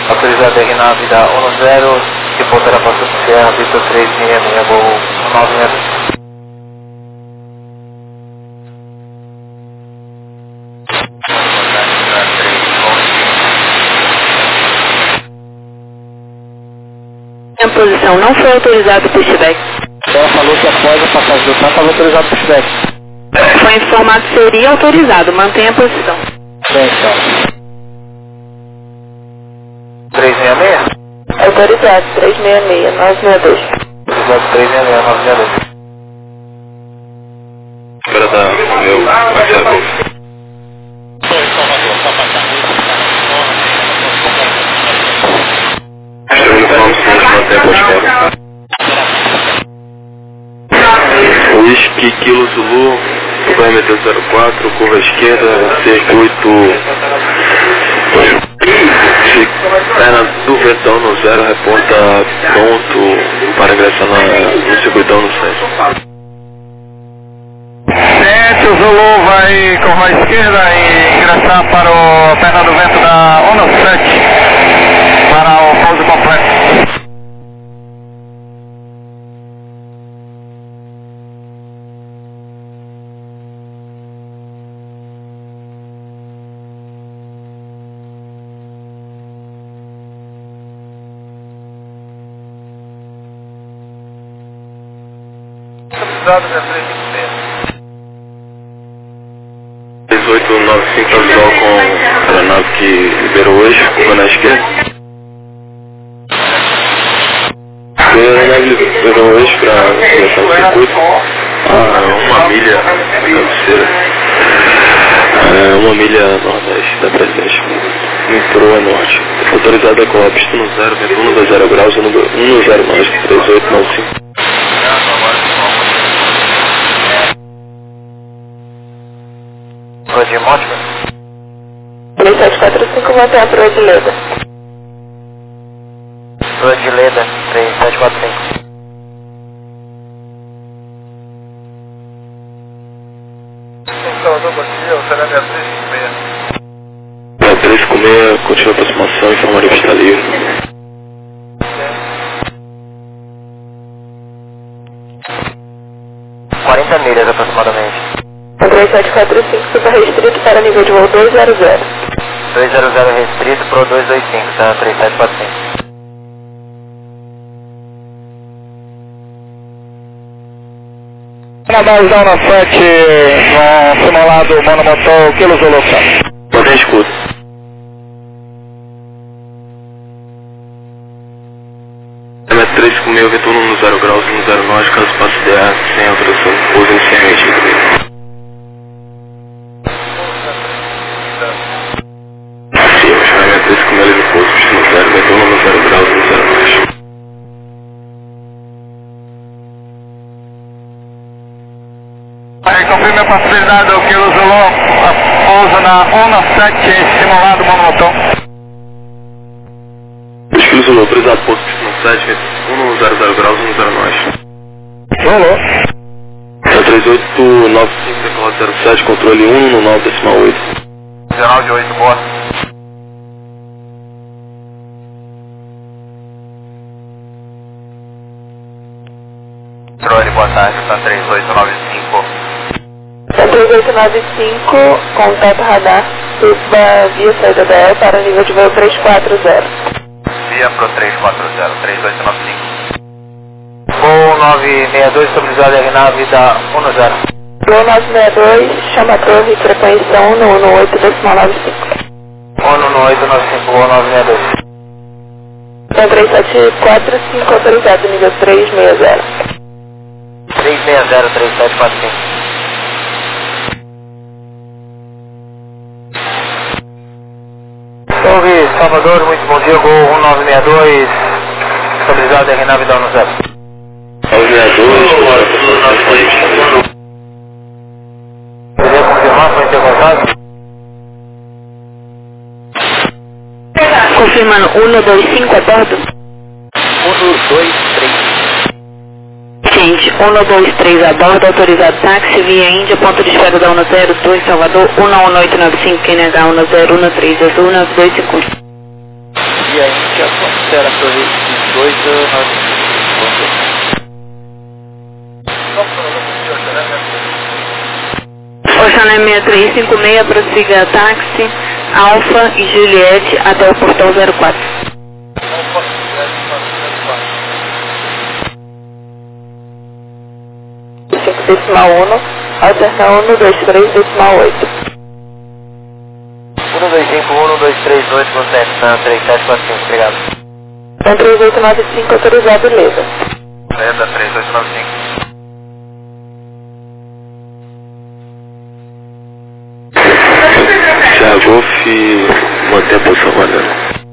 Autorizado aí na vida 10, que voltará para a Sierra Vitor 366, voo 962. A posição não foi autorizado o pushback. Ela falou que após a passagem do trem estava autorizado o pushback. Foi informado que seria autorizado, mantenha a posição. Bem, então. 366? Autorizado, 366, 962. Autorizado 366, 962. Espera da meu Marcelo. Whisky Kilo Zulu, parâmetro 04, curva esquerda, circuito perna do ventão no 0, reporta pronto para ingressar no circuitão no centro. Gente, o Zulu vai curva esquerda e ingressar para o perna do vento da Ono 7 para o pouso completo. Autorizado 356. 1895 visual com a aeronave que liberou hoje, curva na esquerda. A aeronave liberou hoje para ingressar no circuito a 1 milha da cabeceira, 1 milha nordeste da presidente. Entrou a norte. Autorizada a colar pista no 0, vento 120 graus, 110 mais 3895. Rua de Mótica? 3745, mantém a Rua de Leda. Rua de Leda, 3745. Salvador, bom dia, o Fernando é 356. 356, continua a aproximação, informaria que está livre. É. 40 milhas aproximadamente. 3745, super restrito para nível de voo 200. 200 restrito pro 225, tá? 3745. Na base da Ono 7, no simulado monomotor Kilo Zulu. Mantém escudo. Parâmetro 356, vento 1 graus, 10 nós, caso passe DA, sem alteração, pouso inicialmente. Com ele no pouso, pista no 0, vento 1 graus, 10 mais. Aí, confirme a possibilidade do Kilo Zulu, pouso na Ono 7, simulado monomotor. Kilo Zulu, autorizado pouso, pista no 7, vento 1 graus, 10 nós. Zulu. 3895, decolado 07, controle 119,8. 19 de 8, boa. Controle, boa tarde, tá 3895. Tá 3895, contato radar, suba via saída da E para nível de voo 340. Via pro 340, 3895. Voo 962, estabilizado em nave da 10. Voo 962, chama a torre, frequência 118,95. 11895, voo 962. Então 3745, autorizado, nível 360. 360, 3745. Torre Salvador, muito bom dia, voo 1962, estabilizado em nave da 10. 962, Poderia confirmar, foi ter contato? Confirmando, 125 a bordo? 123. Gente, 123 a bordo, autorizado táxi via Índia, ponto de espera da 102, Salvador, 11895, QNH 1013, azul 9250. Via Índia. Tiago, quanto será a torre 18, Oceané 6356, prossiga táxi, Alfa e Juliette até o portão 04. Decimal 1, alterna 123,8. 1251-1238, você na 3745, obrigado. 3895, autorizado, beleza. Beleza, 3895. Golf, mantém a posição valendo.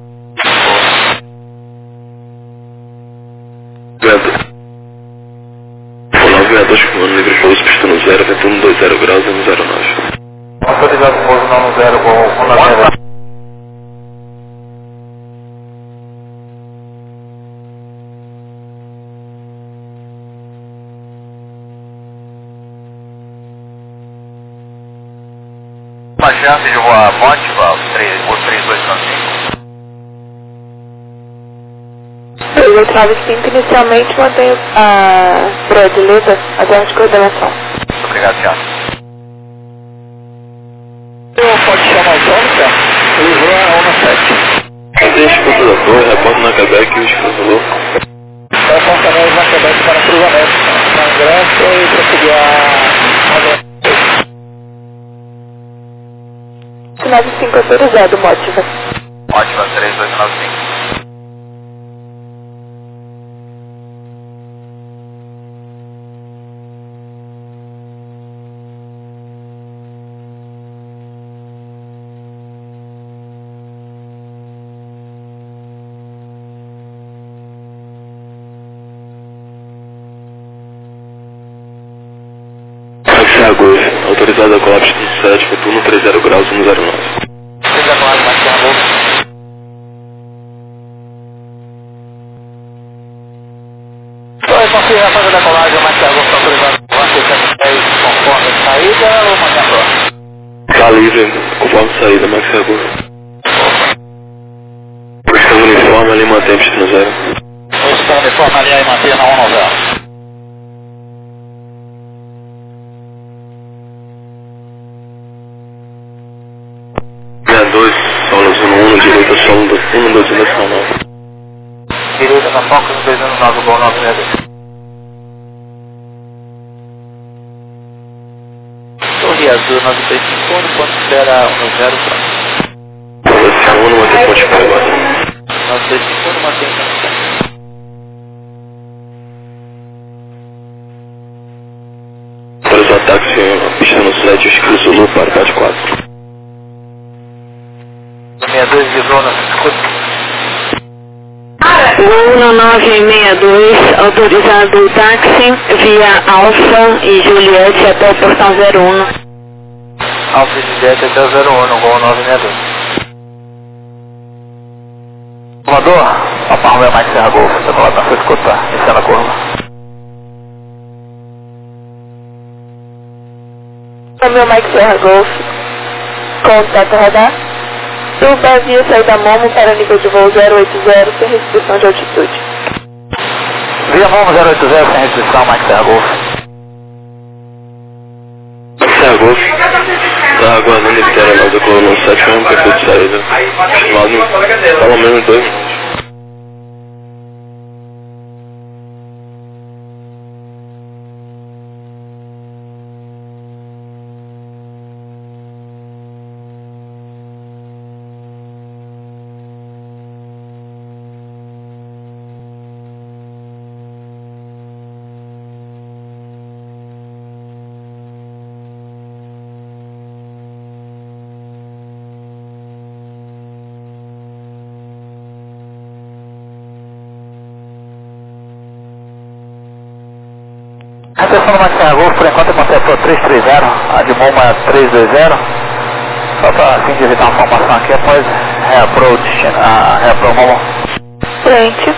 Olá, viados comando livre pouso, pistando 0, ventando 20 graus e 109. Autorizado pouso não 0 com 190. Uma chance de voar Motiva, o 3295. 3895, inicialmente mantém a Bradleta até a coordenação. Obrigado, Thiago. Pode chamar o João, Thiago? Ele voa a 17. Deixa o da torre, reporta na Quebec e o escreveu. São caminhões na Quebec para cruzamento. Na ingresso e prosseguir a 95 autorizado, Motiva. Motiva 3295. Golf, autorizado a colapso no 7, retorno 30 graus 109. Seja claro, Marcelo Golf. Então, confirma a fase da colagem, Marcelo Golf, autorizado a 610 conforme saída ou mantém a prova? Tá livre, conforme saída, Marcelo Golf. Estamos uniforme ali, mantém pistando 0. Está uniforme ali e mantém na 190. Solo 1, direita solo 12 nacional. Direita na Fox 219, bom 962. Torre Azul 935, quanto será no 0 para? Posição 1, mantém ponte para agora. 935, mantém ponte. Para os ataques, pista no 7, escrito Zulu para parte 4. 62 de zona, escuta. 1962, autorizado o táxi via Alfa e Juliette até o portão 01. Alfa e Juliette até o 01, gol 962. Salvador, Papa Romeo Mike Serra Golf, você coloca na sua escuta, iniciando a curva. Romeo Mike Serra Golf, contato radar. Suba via saída Momo para nível de voo 080 sem restrição de altitude. Via Momo 080 sem restrição, Mike Serra Golf. Serra Golf, está aguardando e espera nós a coluna no 7, mesmo perfil de saída. Estimado pelo menos 2 minutos. Atenção no Mike Serra Golf, por enquanto aconteceu 330, a de Moma 320. Só para assim de evitar uma formação aqui após reapproach, a reapproach Momo. Frente.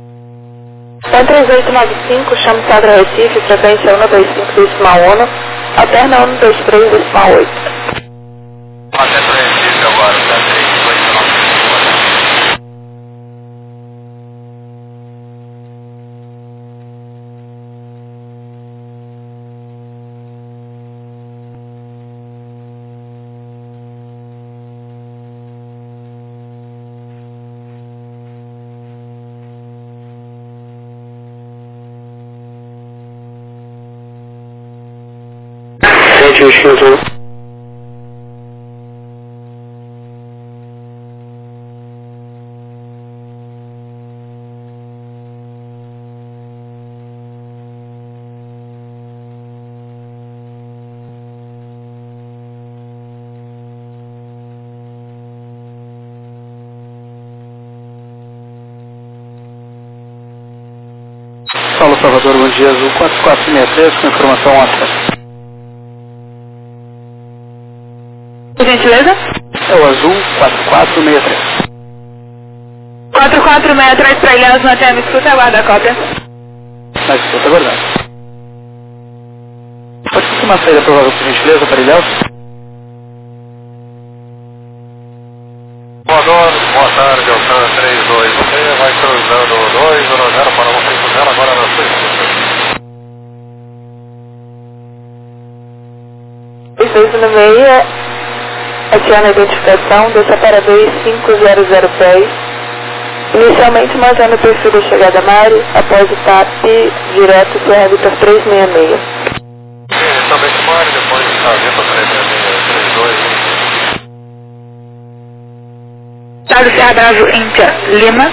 Então 3895, chamo Sadra Recife, frequência 125 decimal 1, Alterna 123, decimal 8. Até preciso agora, tá 3, 2, 9. Paulo Salvador, bom dia, Azul 4463, com informação Oscar. Por gentileza? É o Azul 4463. 4463 para Ilhéus, mantém a escuta, aguarda a cópia. Na escuta, aguardando. Pode confirmar a saída provável, por gentileza, para Ilhéus? Voador, boa tarde, Alcan 326, vai cruzando 200 para 150, agora na sua escuta. 296, adiciona a identificação, desça para 25010. Inicialmente mantendo o perfil da chegada Mari, após o TAP direto Serra Vitor 366. Inicialmente Mari, depois está Vitor 366, 32. Estado Serra Bravo Índia Lima,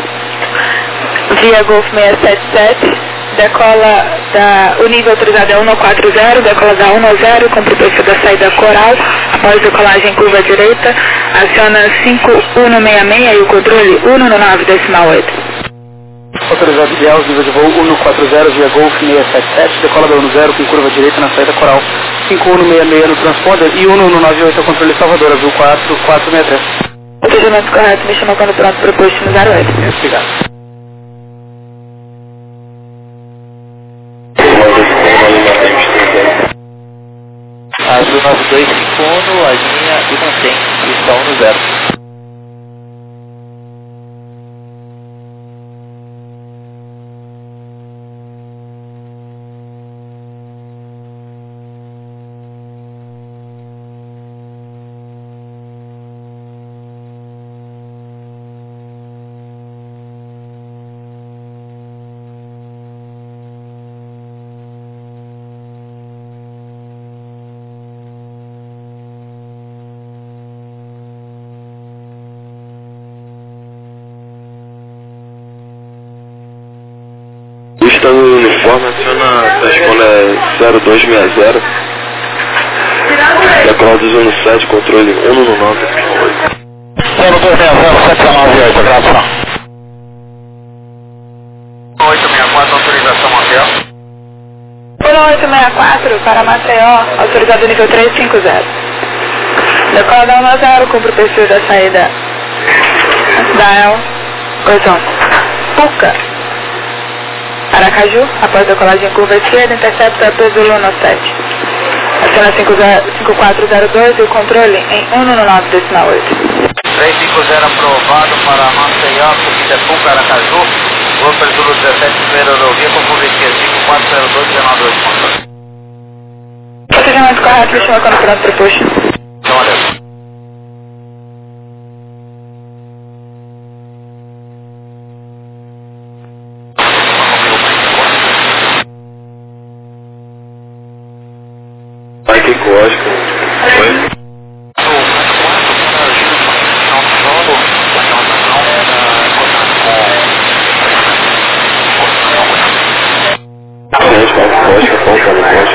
via Golf 677, decola o nível autorizado é 140, decola da 10, cumpre o perfil da saída Coral, após decolagem curva direita, aciona 5166 e o controle 119, decimal 8. Autorizado Ilhéus, nível de voo 140 via Golf 677, decola da 10 com curva direita na saída Coral, 5166 no transponder e 1198 ao controle Salvador, Azul 4463. Procedimento correto, me chama quando pronto para o posto no 08. Obrigado. Azul 9251, alinha e mantém pista 1 no 0. Está no uniforme, aciona a escola 0260. Decolar 217, controle 119, 0260, gravação. 864, autorização Maceió. 1864 para Maceió, autorizado nível 350. Decola da 10, cumpre o perfil da saída Dial, Puca, Aracaju, após decolagem curva esquerda, intercepta Pesulo no 7. Aciona 5402 e o controle em 119, decimal 8. 350 aprovado para Maceió, subida Puca, Aracaju, voo Pesulo 17, primeira rodovia com curva esquerda, 5402, 198, controle. Procedimento correto, me chama quando pronto para o push. Então, adeus. Mike Costa. Oi? Gente, Mike Costa, faltando Costa.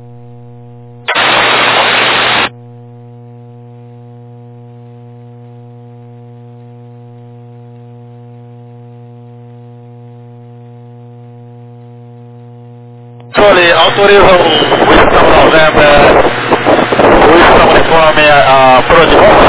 Autoriza o Wilson November, o Wilson uniforme Pro de volta.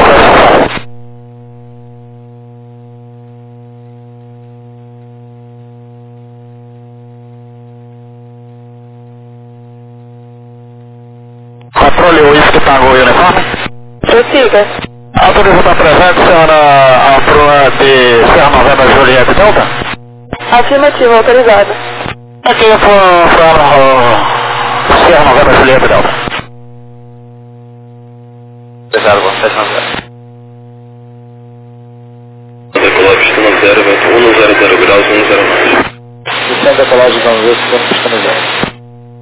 Controle o isso que pagou o uniforme. Prossiga. Autoriza para presente, senhora Alproa de Serra Novembra Juliette Delta? Afirmativo, autorizado. Aqui foi Serra Novembra Juliette Delta. Obrigado, você não Decolar pista 0, vento 100 graus, 10 mais. Descendo a decolagem, vamos ver se estamos customizando.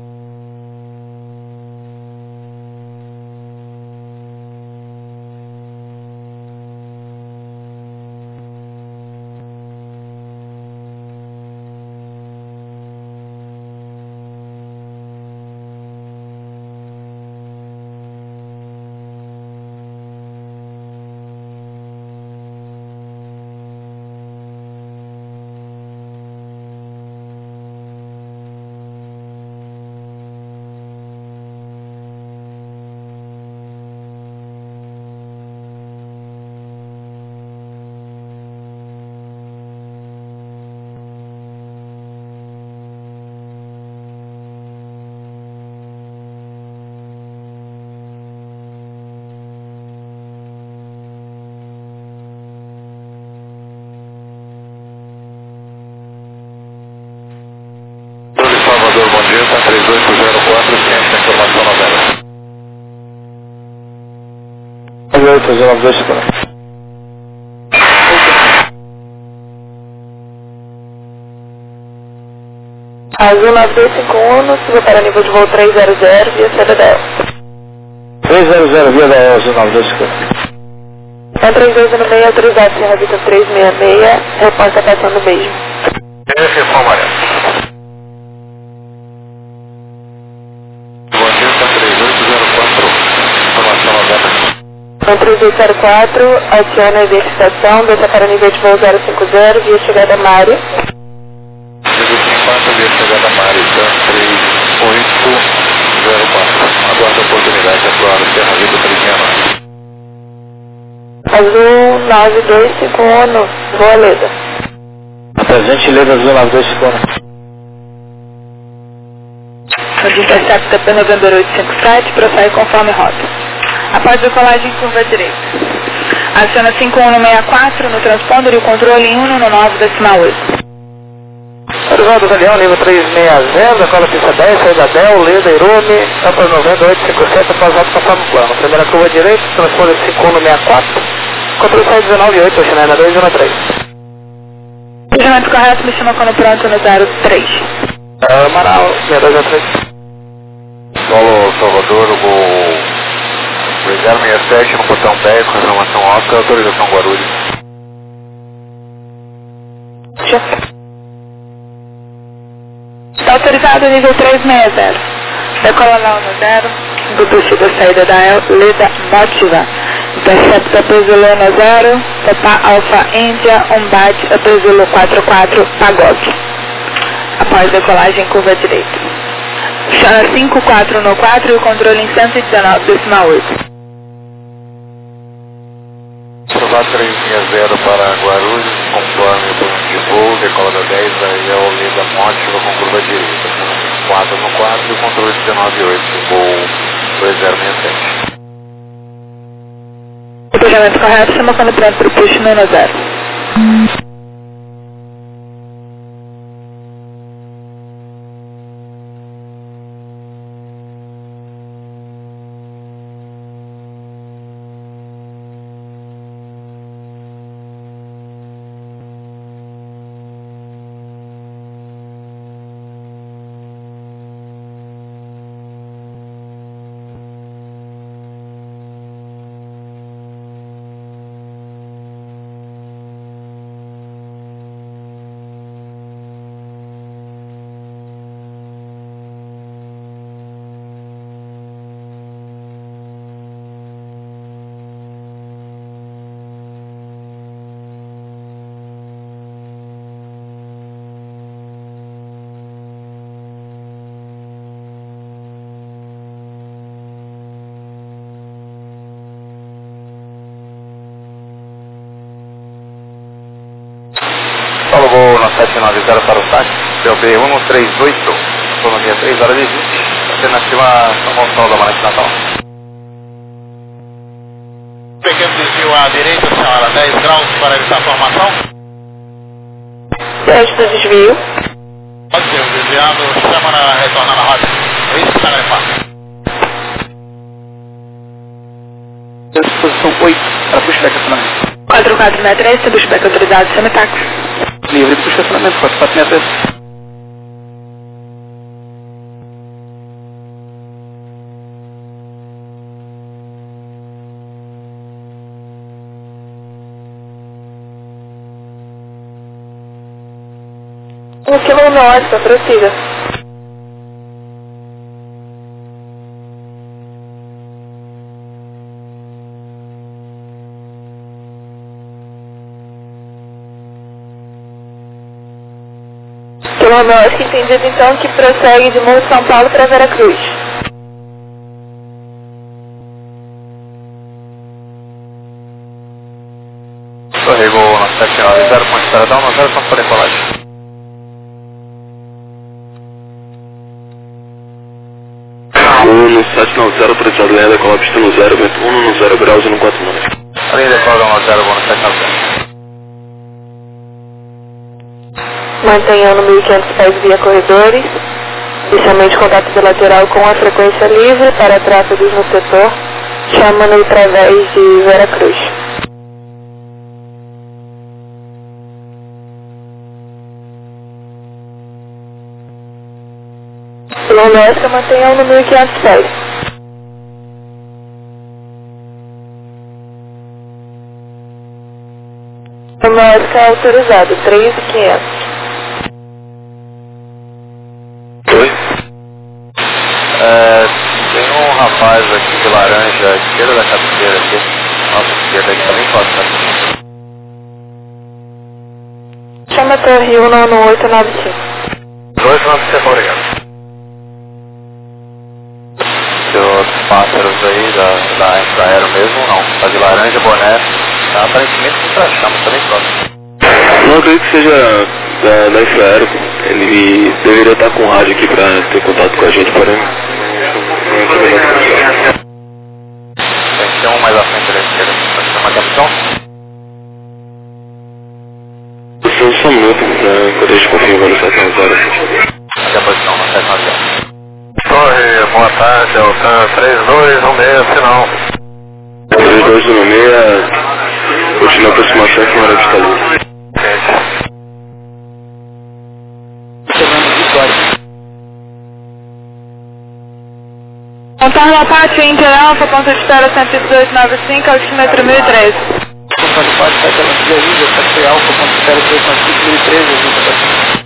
Salvador, bom dia, está 3804, ciência da informação novela. 3802, escola. Azul 9251, suba para nível de voo 300, via seda Delta. 300 via da Azul 92, escola. 132 autorizado, Sierra Vitor 366, resposta passando mesmo. Esse é o amarelo. Bom dia, está 3804, informação novela. 13804, aciona a identificação, desça para nível de voo 050, via chegada Mário. 54, via chegada Marita, 3804. Aguarda a oportunidade de atuar no Serra Vitor 369. Azul 9251, voa Leda. Presente Leda Azul 9251. Intercepta para Novembro 857, prossegue conforme rota. Após decolagem, curva direita. Aciona 5164 no transponder e o controle em 119,8. Horizonte do Galeão, nível 360, decola pista 10, saída Del, Leda, Irume, para 9857, após alto conforme plano. Primeira curva direita, transponder 5164, controle 619,8, Oxinana 213. Regimento correto, me chama quando pronto no 03. Amaral, 6213. Solo Salvador, o Reserva 67 no botão 10, com informação alta, autorização Guarulhos. Está autorizado o nível 360. Decola na 10, do boost da saída da Leda Motiva. Intercepta Pezulo 0, Papa Alfa Índia, Umbate, Pezulo 44, Pagode. Após decolagem, curva direita. Chama 54 no 4 e o controle em 119,8. Aprovado 360 para Guarulhos, conforme o plano de voo, decola da 10, aí é o Leda Mótiva com curva direita. 4 no 4 e o controle 198, voo 2067. Regimento correto, chama quando pronto para o push no 0. Solo voo na 790 para o táxi, CLB 138, autonomia 3 horas e 20, alternativa São Gonçalo da Manete Natal. desvio à direita, senhora, 10 graus para evitar formação? Teste do desvio. Pode ser, desviando, chama na retornar na rota. É isso que está gravando. Posição 8 para pushback acionamento. 4463, pushback autorizado, semitaxi. Livre de push acionamento, 4463. Um quilômetro, prossiga. Quilômetro, entendido então que prossegue de Morro de São Paulo para Veracruz. Corrego na 790, ponte Estaradão, 90, São Paulo em colagem. No 790, autorizado linha da cola pista no 0, vento 1 no 0 graus e no 49. A linha da cola 0, vou no 790. Mantenha no 1500 pés via corredores. Inicialmente contato bilateral com a frequência livre para tráfegos no setor. Chama-no através de Veracruz. Quilômetro, mantenha no 1500 pés. Quilômetro autorizado, 3.500. Oi? Tem um rapaz aqui de laranja à esquerda da cabeceira aqui. Nossa esquerda aqui também pode estar. Chama a torre 19895. 295, obrigado. Os pássaros aí da Aero mesmo, não. Tá de laranja, boné. Tá aparentemente contra a chama, tá bem próximo. Não acredito que seja da Infraero. Ele deveria estar com rádio aqui pra ter contato com a gente, porém não entrou melhor que Tem um mais à frente da esquerda. Pode chamar a capitão? Só um minuto, enquanto a gente confirma no 790. Aqui a posição, no 790. Torre, boa tarde, Altan 3216, sinal. 3216, continua a aproximação com hora de estalagem. Contorno Pátio Inter Alfa, ponto de espera 11895, altímetro 1013. Contorno Pátio, sai pela Via Lígia, taxi Alfa, ponto de espera 1895, 1013, ajuda.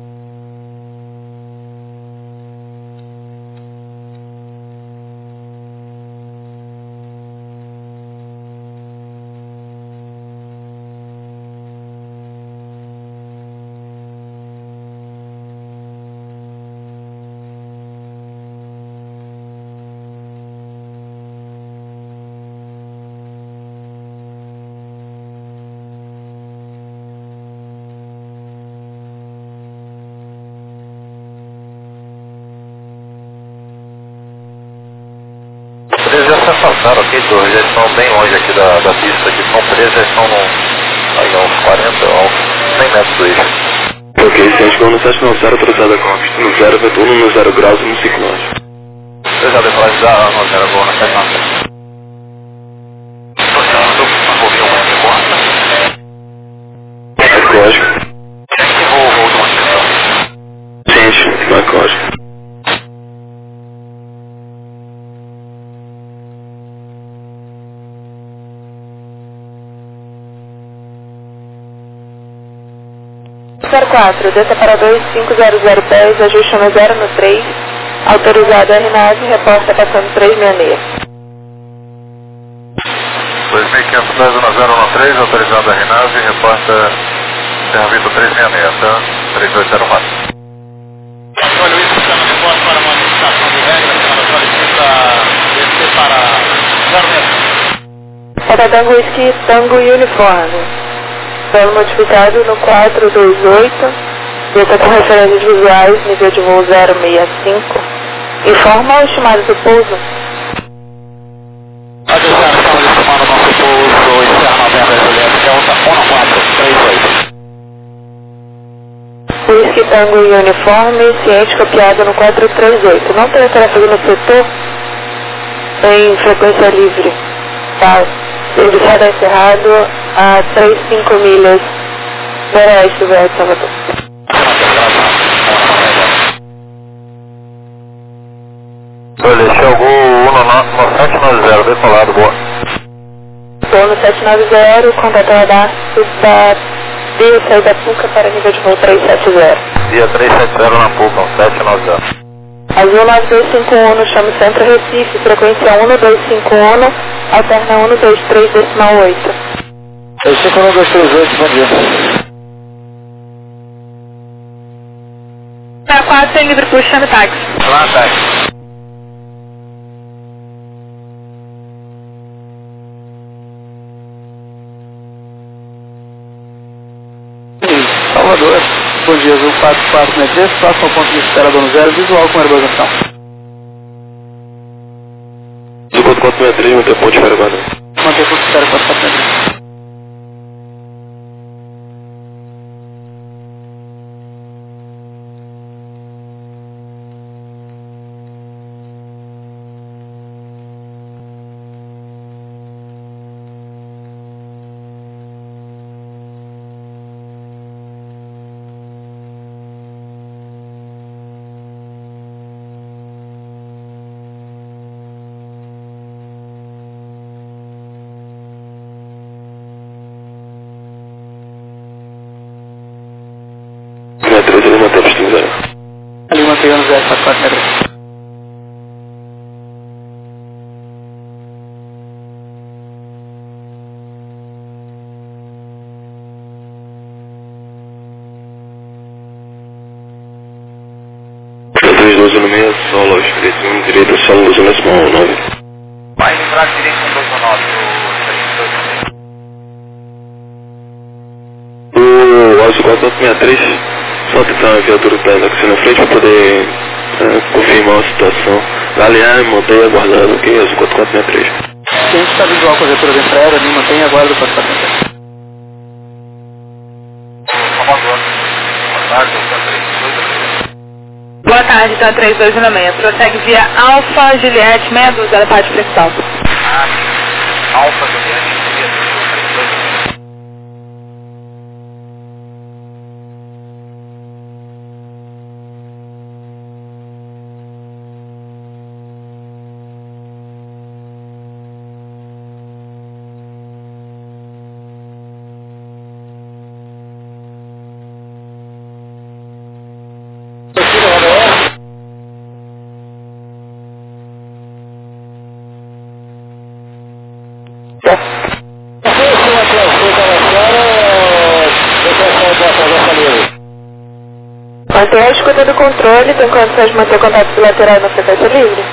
Eles já se afastaram aqui, Torre, eles estão bem longe aqui da pista, aqui são presos, eles estão aí, a uns 40, a 100 metros do eixo. Ok, se a gente for no 790, autorizada com a pista no 0, vento 1 no 0 graus e no 5 nós. Você já depois da no 0, vou na 790. É código. Vou de uma questão. Ciente, não é código. Número 4, desça para 250010, ajuste no 0 no 3, autorizado RNAV, reporta passando 366. 2500 pés na 013, autorizado a RNAV, reporta Serra Vitor 366, tá? 3204. Olha, isso chama de voz para uma modificação de regra, senhora solicita descer para 0 metros. Para Tango Whisky, Tango Uniforme. Solo modificado no 428, desça com referências visuais, nível de voo 065. Informa o estimado do pouso. A deserção de tomar o nosso pouso Whisky Tango e uniforme, ciente copiado no 438. Não tem tráfego no setor, em frequência livre. Tá. Serviçado encerrado a 3,5 milhas noroeste do El Salvador. Olha, chegou no 790, decolado, boa. Estou no 790, contato radar da Via saída Puca para nível de voo 370. Via 370 na Puca, 790. Azul 9251 no chamo Centro Recife, frequência 1251, alterna 123 decimal 8. Eu sei que 1238, bom dia. Tá 4 sem livre puxando táxi. Lá, táxi. Salvador, bom dia, Azul 4463, próximo ao ponto de espera do 0, visual com urbanização. Azul 4463, manter ponte Ferroviária. Manter ponto de espera 4463. Ele mantém postinho 0. Ali mantendo 04463. no meio, solo, escrito, direita, solo, 2,9. Vai entrar direito com 2,9, o Azul 4463, só tentar uma viatura que está aqui na frente para poder confirmar a situação. Aliás, mantenha aguardado, ok? Azul 4463. Se a gente está visual com a viatura dentro aérea, me mantenha aguardado para 4463. Boa tarde, tá 3216. Prossegue via Alfa Juliette 62, ela parte principal. Alfa Juliette 62. Mantenha a escuta do controle, tem condições de manter contato bilateral na frequência livre?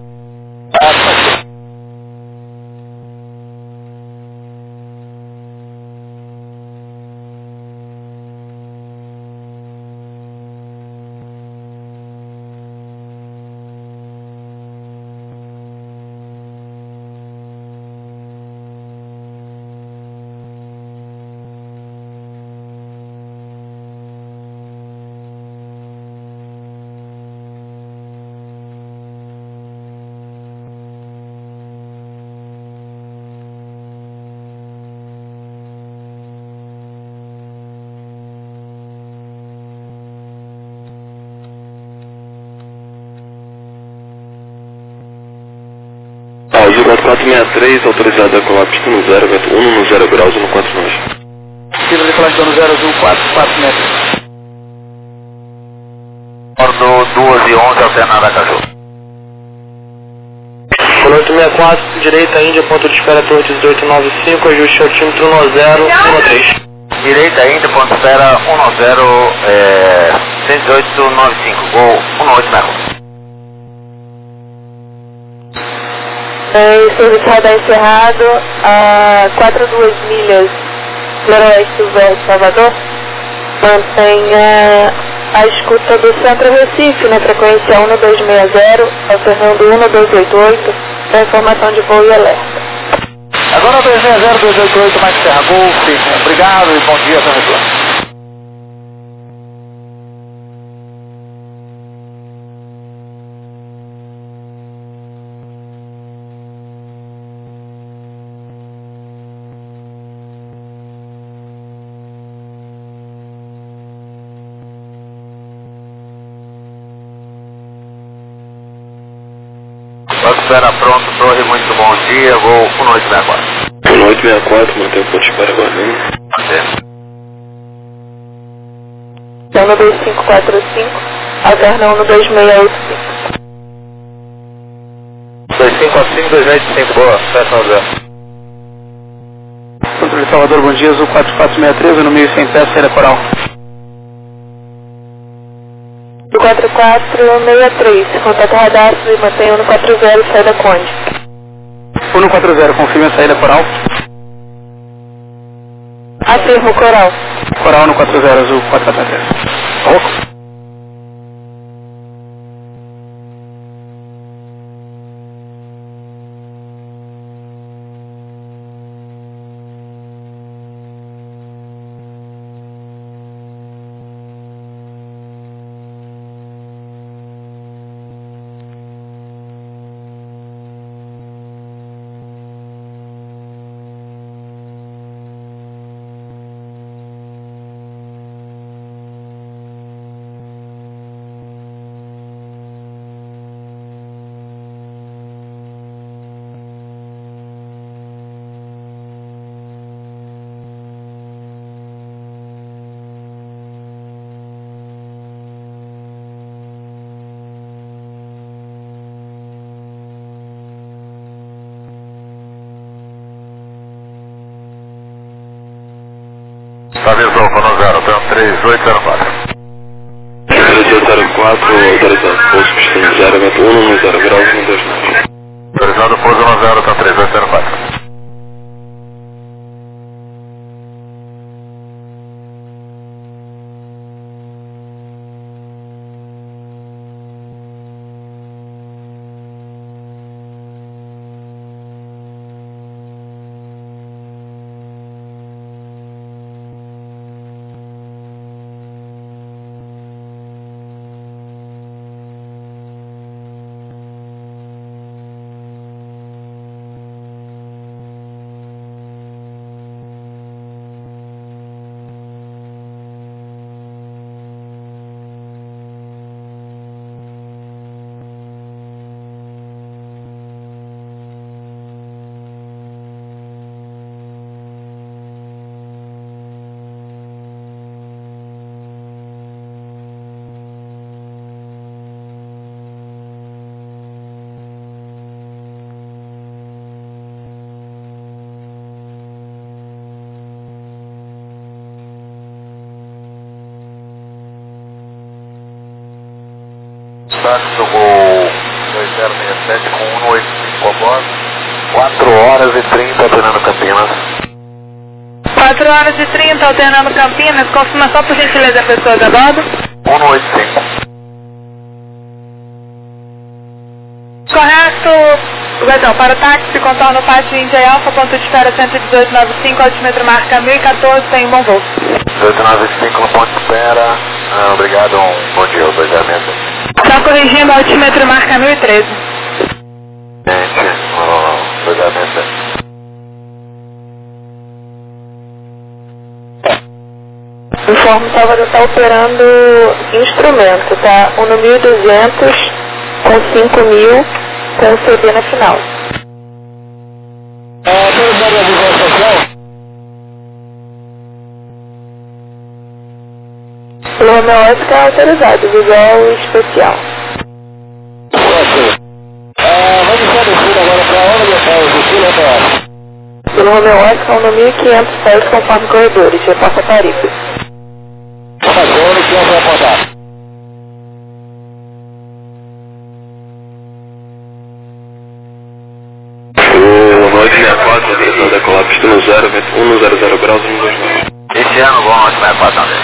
Azul 4463, autorizado a colar pista no 0, vento 1 no 0 graus, 149. Tira de colagem no 0, Azul 4463. Ordo 2 e 11, alternada a Caju. Color 864, direita Índia, ponto de espera Torre 1895, ajuste altímetro 1013. Direita ainda, ponto de espera 10, 11895, gol 18 Merro. Serviço radar encerrado a 42 milhas noroeste do Verde Salvador. Mantenha a escuta do Centro Recife na frequência 1260, alternando 1288, para informação de voo e alerta. Agora 260, 288, mais Serra Golf. Obrigado e bom dia, São Retorno. espera pronto, torre, muito bom dia, voo 1864. 1864, mantém o ponto de espera aguardando. Zona 2545, alterna 12685. 2545, 2685, boa, peça ao zero. Controle Salvador, bom dia, Azul 4463, no meio sem pé, saída coral. 4463, contato radar e mantém 140, saída Conde. 140, confirme a saída coral. Afirmo, coral. Coral 140, Azul 4463. Avisou, Fono 0, tem 3804. 3804, autorizado pouso pistão 0, vento 110 graus, 129. Autorizado pouso 10, tem 3804. Táxi Gol 2067 com 185 a bordo. 4 horas e 30 alternando Campinas. 4 horas e 30, alternando Campinas. Confirma só por gentileza a pessoa a bordo. 185. Correto, Gordão, para o táxi, contorno Pátio Índia Alfa, ponto de espera 11895, altímetro marca 1014, tem um bom voo. 1895 no ponto de espera. Obrigado, bom dia, 206. Só corrigindo, altímetro marca 1013. Gente, 206. Informe Salvador está operando instrumento, tá? 1.200 com 5.000 com o CD na final. O Romeo Oscar é autorizado, visual especial. Vamos descer agora para onde eu falo, Pelo Romeo Oscar, 1.500 pés conforme corredores, reporta tarifa. Onde que eu vou apontar? O 864, autorizado a colar pistão 0, vento 100 graus, 129. Esse ano bom, 864 também.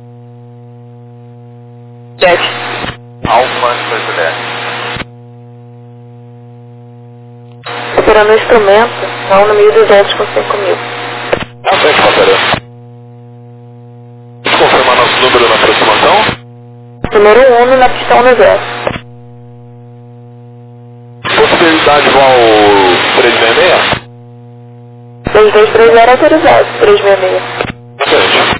7. Alfa, 210. Operando o instrumento, na 1.200 com 5.000. Acerto, Passarinho. Confirmar nosso número na aproximação. Número 1 na pistão no 0. Possibilidade igual 366? 2230 autorizado, 366. Excelente.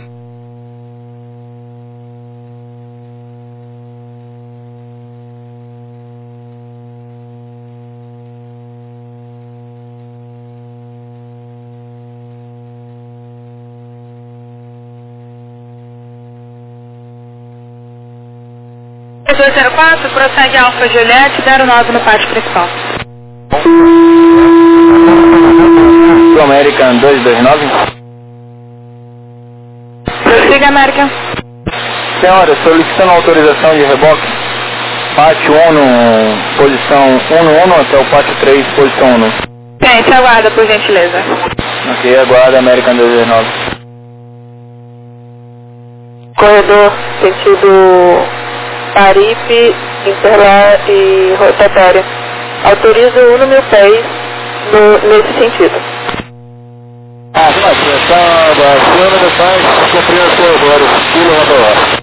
204, prossegue Alfa Juliette 09 no pátio principal. Do American 229. Prossiga, American. Senhora, solicitando autorização de reboque. Pátio 1, posição 1 até o pátio 3, posição 1. Gente, aguarda, por gentileza. Ok, aguarda American 229. Corredor, sentido Paripe, Interlar e rotatória. Autorizo 1.000 pés nesse sentido. Atenção, acima do site, cumprindo a sua agora, quilômetro hora.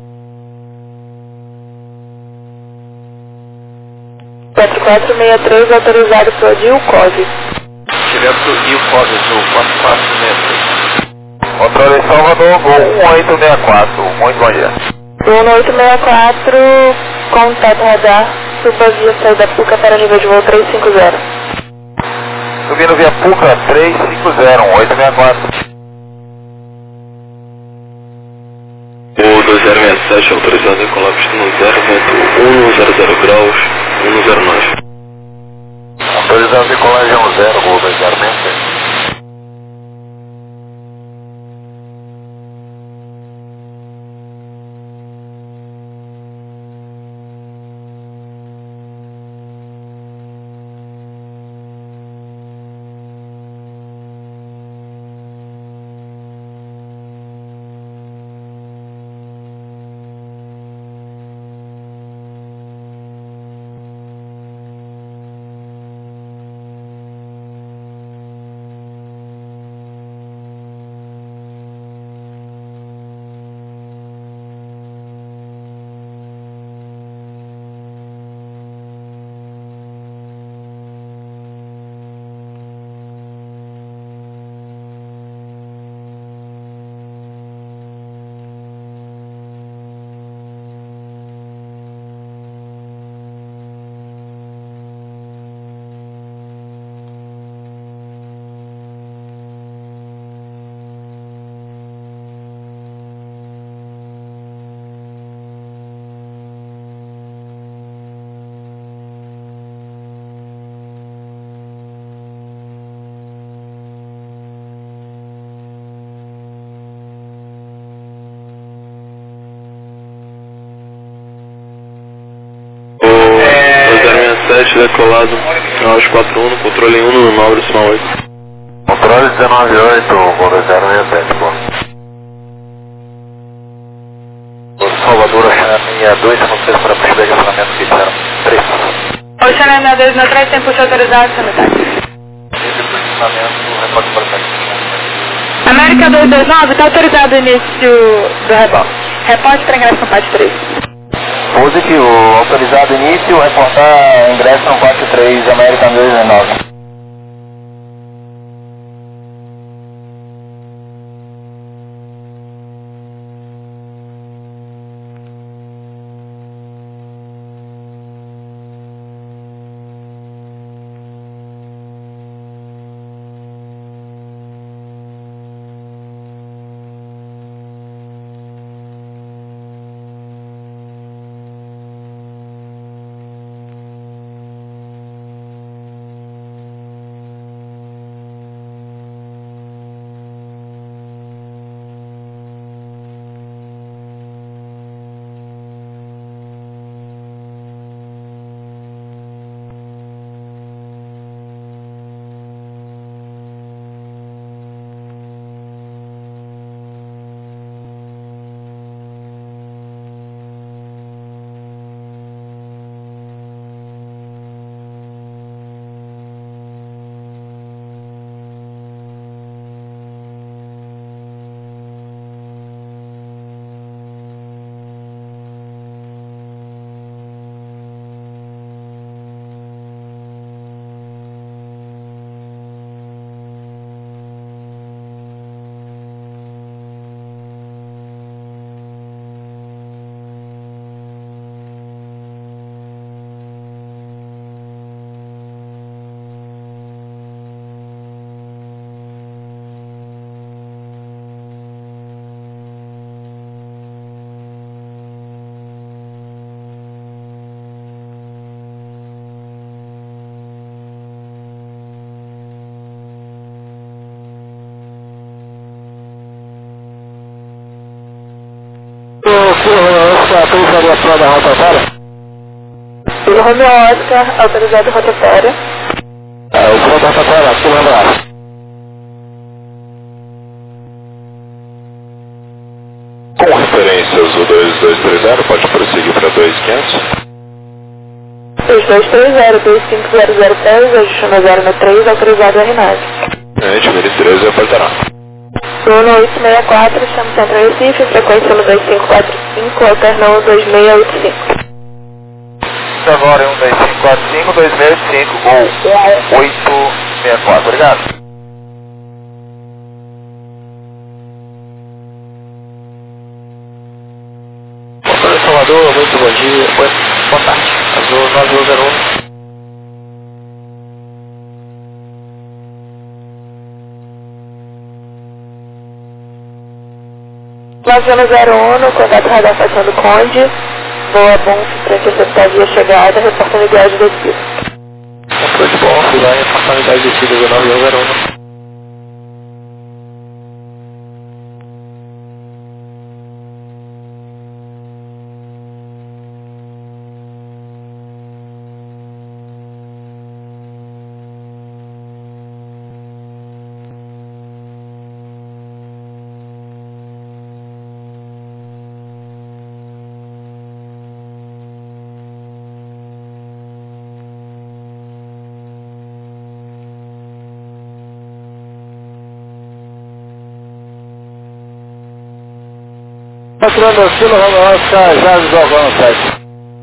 4463, autorizado para o DIL-COV. Direto DIL-COV, Sul, 4463. Controle Salvador, voo 1864, muito bom dia. 1864, contato radar, suba via saída PUCA para nível de voo 350. Subindo via PUCA 350, 1864. O 2067 autorizado a decolar pistão 0, vento 100 graus, 109. Autorizado a decolagem 10, voo 2067. Decolado aos 41, controle 1 no Nobre Small 8. Controle 198, voo 067, bom. Salvador, Oceana 62, vocês para possibilidade de acionamento que disseram 3. Oceana 62 no 3, tem pulso autorizado, sanitário. Esse posicionamento, repórter para frente. América 229, está autorizado o início do reboque. Reporte para ingresso no pátio 3. Positivo, autorizado início, reportar ingresso no pátio 3, American 219. autorização da rotatória? Pelo Romeo Oscar, autorizado rotatória. O comando da rotatória, comando lá. Com referências o 2230, pode prosseguir para 2500. 3230, 2500 pés, ajustando a 063, autorizado a RNAV. Miri 13, apertará. 1864, chama Centro Recife, frequência no 2545, alternão 2685. Agora 12545, 2685, gol 1864, obrigado. Motor de Salvador, muito bom dia, boa tarde, Azul 9101. Lajana 01, contato radar Fação do Conde, boa bom, frente a acertar via chegada, reportando viagem do descida. Controle de bom, fui lá em apartamento de descida do 9101. Patrulhando Silo, vamos lá, já desolvando o site.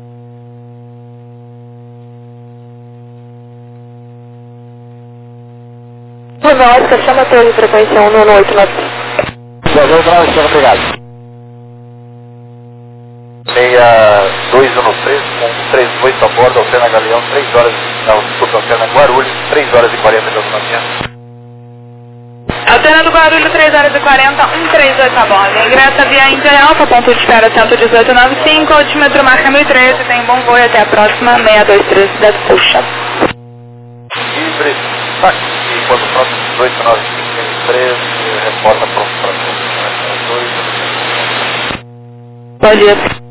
Romeo Oscar, chama a torre, frequência 11895. Desolvando para nós, obrigado. 6213, com 38 a bordo, Altena Galeão, 3 horas, não, desculpa, Altena Guarulhos, 3 horas e 40 de autonomia. Alternando Guarulhos, 3 horas e 40, 138 a bordo. Ingressa via Inter Alfa, ponto de espera 11895, altímetro marca 1013, tem bom voo e até a próxima, 623 da Puxa. Livre, tá aqui, quando pronto, 189513, reporta pronto para Bom dia.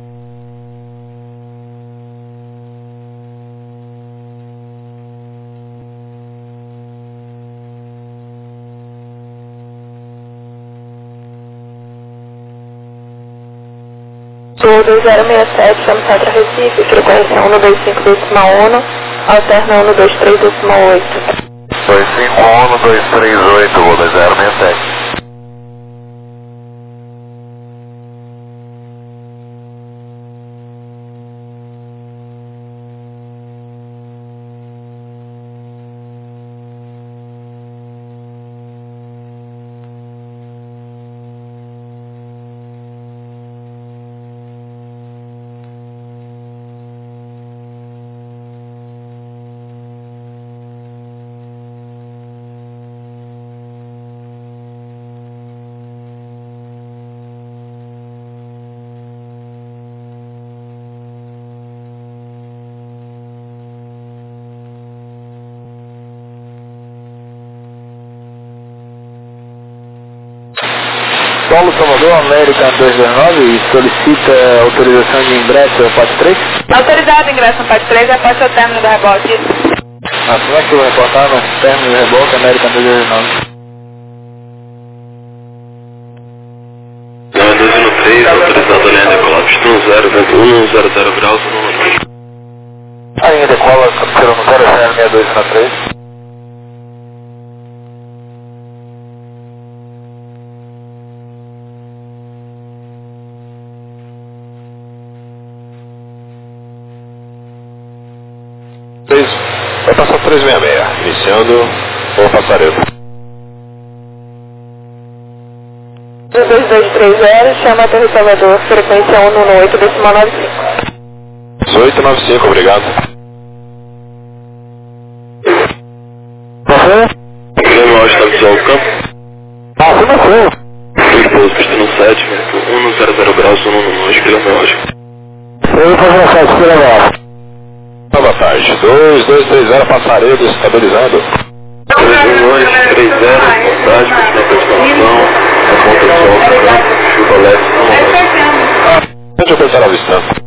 Sul 2067, chama Centro Recife, frequência 125.1, alterna 123.8. 251-238, voo 2067. Paulo Salvador, América 229 e solicita autorização de ingresso ao PAT 3? Autorizado ingresso no PAT 3 após o término do reboque. Como é que eu vou reportar no término do reboque América 229? Não, 213, autorizado a linha decolar, pistão 0, vento 100 graus, A linha decola, captura no 06213. Vai passar 366, iniciando o passaredo. 2230, chama a Torre Salvador, frequência 118.95. 1895, obrigado. Guilherme Alves, está visual ao campo. Afirmação. Fui pouso, pistão 7, vento 100 graus, 112, Guilherme Alves. Eu vou fazer uma festa pela graça. Boa tarde, 2230, passaredo, estabilizando. 2230, boa tarde, pistão para expansão, a ponta de sol, chuva leve, Pode apertar a vista.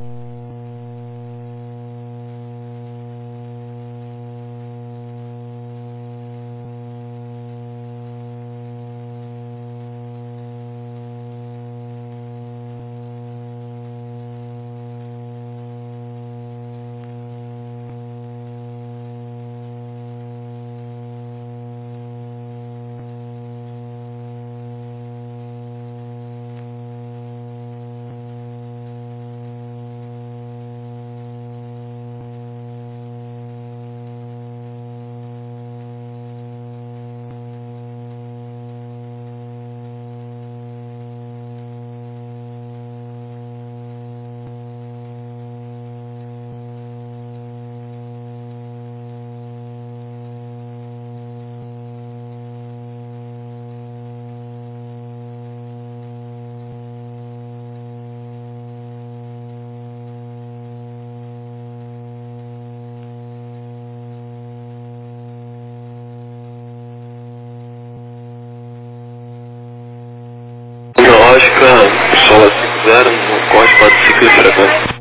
Lógica, sola 50, no corte para ciclo de frequência.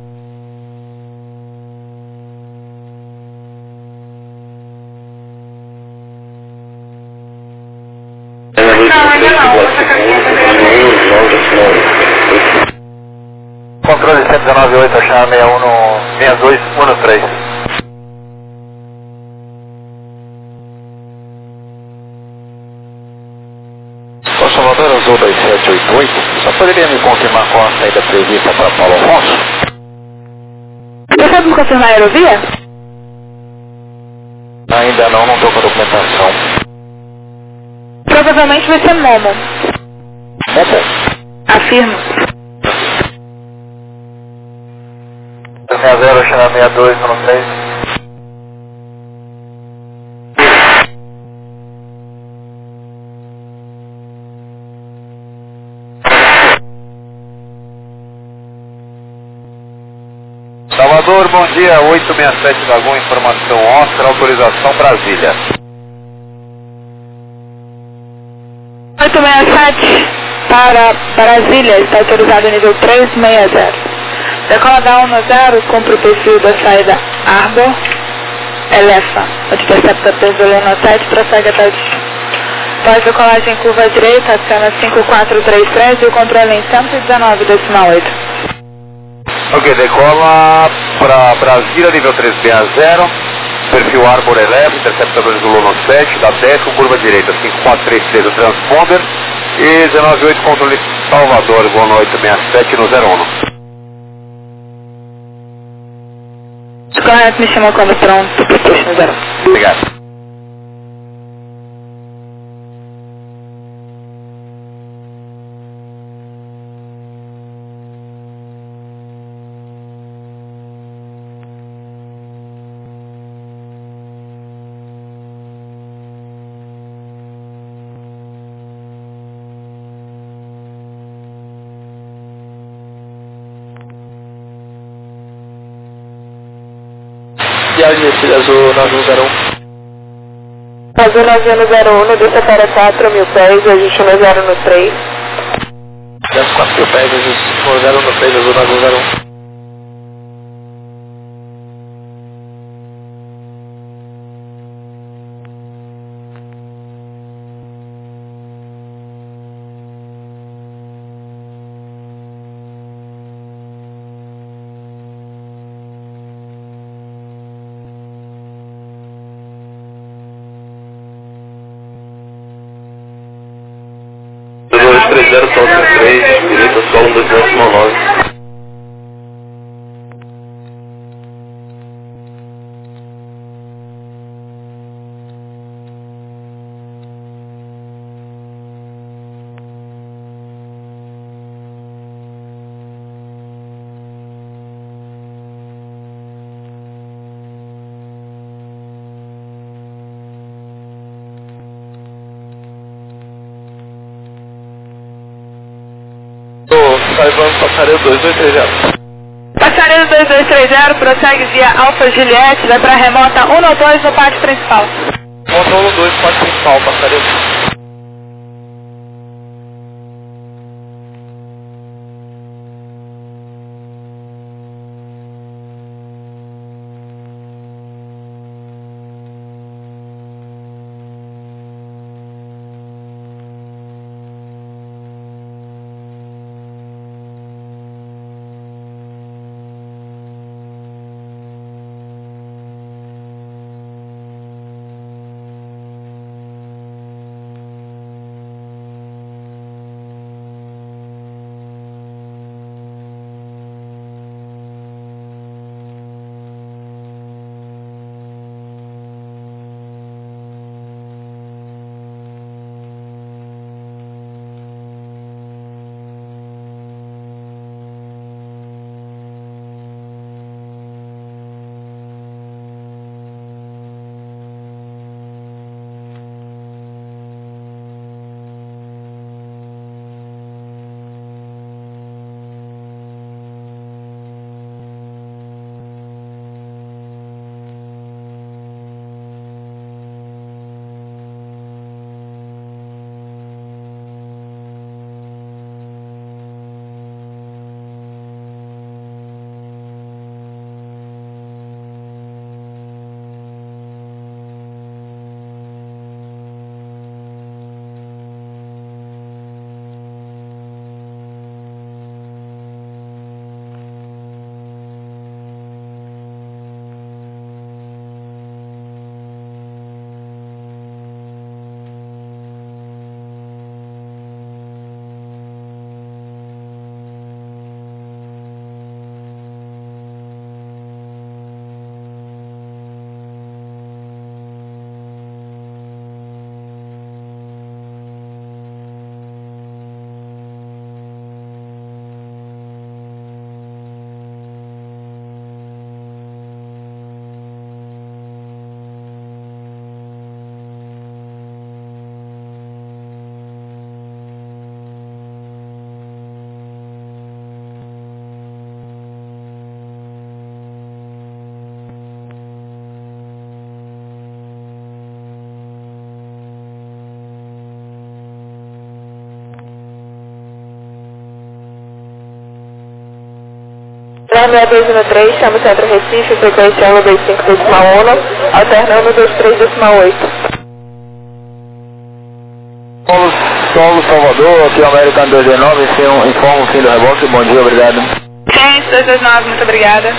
Controle 119.8, achar 6213. Salvador Azul 2788, só poderia me confirmar qual a saída prevista para Paulo Afonso? Você sabe me confirmar a aerovia? Ainda não estou com a documentação. Provavelmente vai ser Momo. Momo? Afirmo. 60, achar 6213. Salvador, bom dia, 867 Lagoa, informação Oscar, autorização Brasília. 867 para Brasília, está autorizado nível 360. Decola da 10, cumpre o perfil da saída Arbor, Elefa, onde intercepta peso 17, prossegue até o destino. Pós decolagem curva direita, acena 5433 e o controle em 119,8. Ok, decola para Brasília, nível 360, perfil Arbor Eleva, interceptador do Luno 7, da 10 com curva direita, 5433 o transponder e 198 controle Salvador, voo no 867 no 01. Correto, me chama quando pronto, push no 01. Obrigado. Viagem descida azul 9101. Azul 9101, desça para 4.000 pés, ajuste no 0 no 3. Desce 4.000 pés, ajuste no 0 no 3, azul 9101. Sol 3, direita solo 219. Saibando passarelo 2230. Passarelo 2230, prossegue via Alfa Juliette, vai para a remota 192 no pátio principal. Módulo 2, pátio principal, passarelo. Torre 6213, chama o Centro Recife, frequência 125.1, alternando 23.8. Solo Salvador, aqui é o American 219, informa o fim do reboque, bom dia, obrigado. Gente, 229, muito obrigada.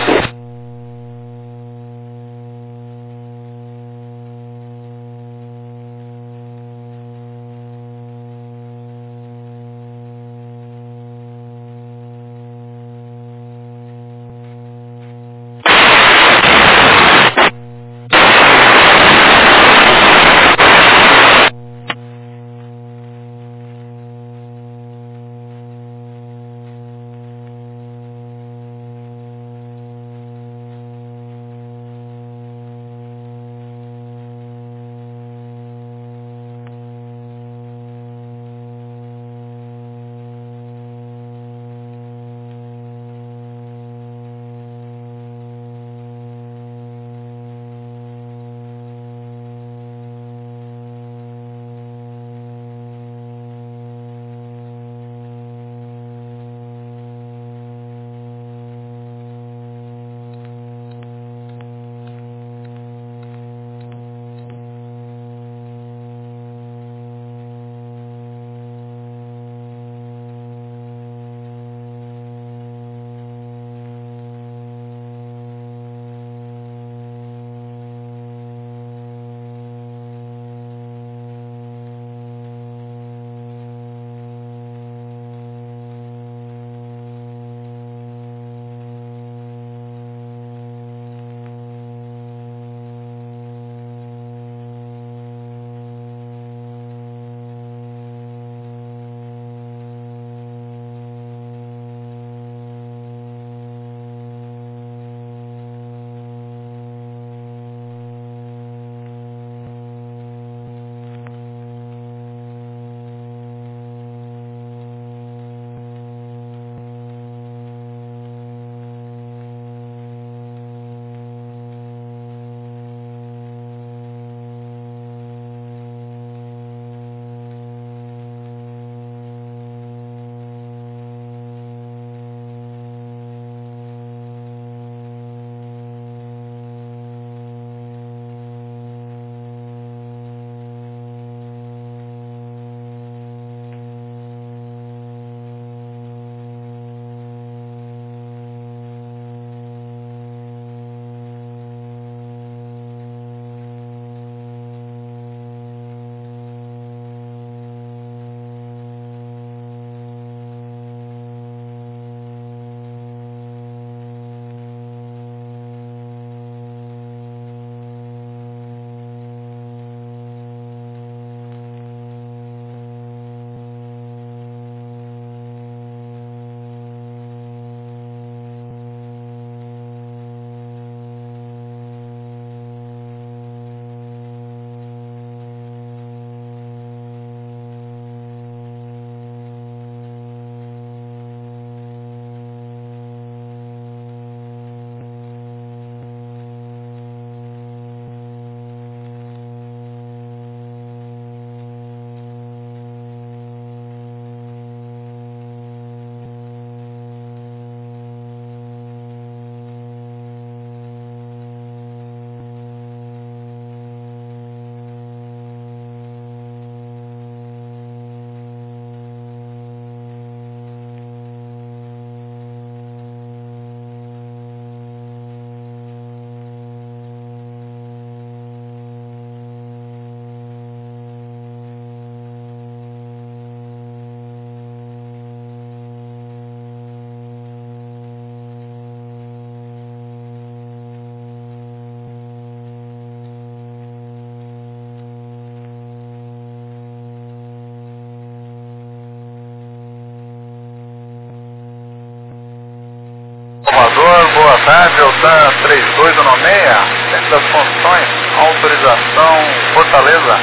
Salvador, boa tarde, Eltan 3296, centro das condições, autorização Fortaleza.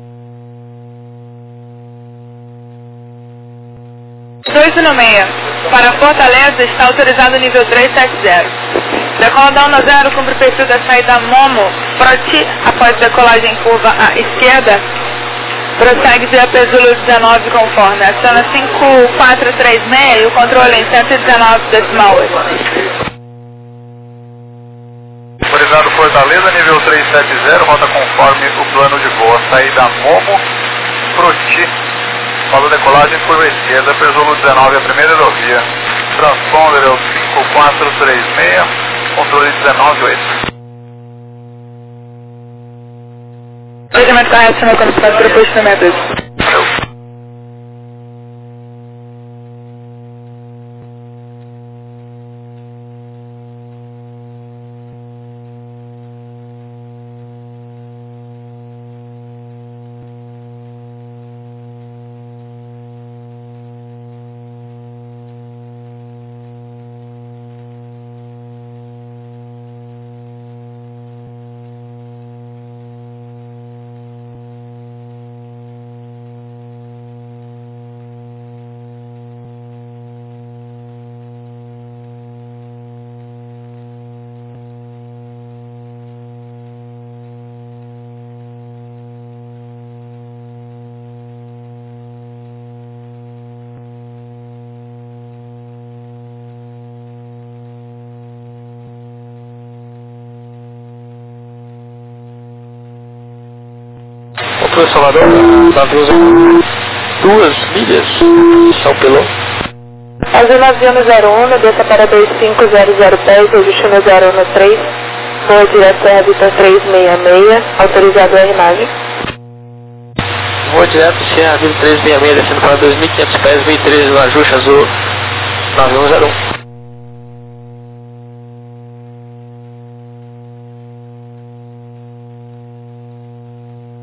296, para Fortaleza está autorizado nível 370. Decola da 10, cumpre o perfil da saída Momo, Proti, após decolagem curva à esquerda, prossegue via Pesulo 19 conforme. Aciona 5436 e o controle em 119,8. autorizado Fortaleza, nível 370, rota conforme o plano de voo. Saída Momo, Proti, falou decolagem, curva esquerda, Persolo 19, a primeira aerovia. Transponder é o 5436, controle 198. Pagamento correto, senhor, quando pode proposto no método. Controle Salvador, Navios 2 milhas, São Pelô. Azul 9101, desça para 250010, destino 013, voa direto à Habitat 366, autorizado a imagem. Voa direto Sierra 366, descendo para 2.500 pés, 1013 no ajuste azul 9101.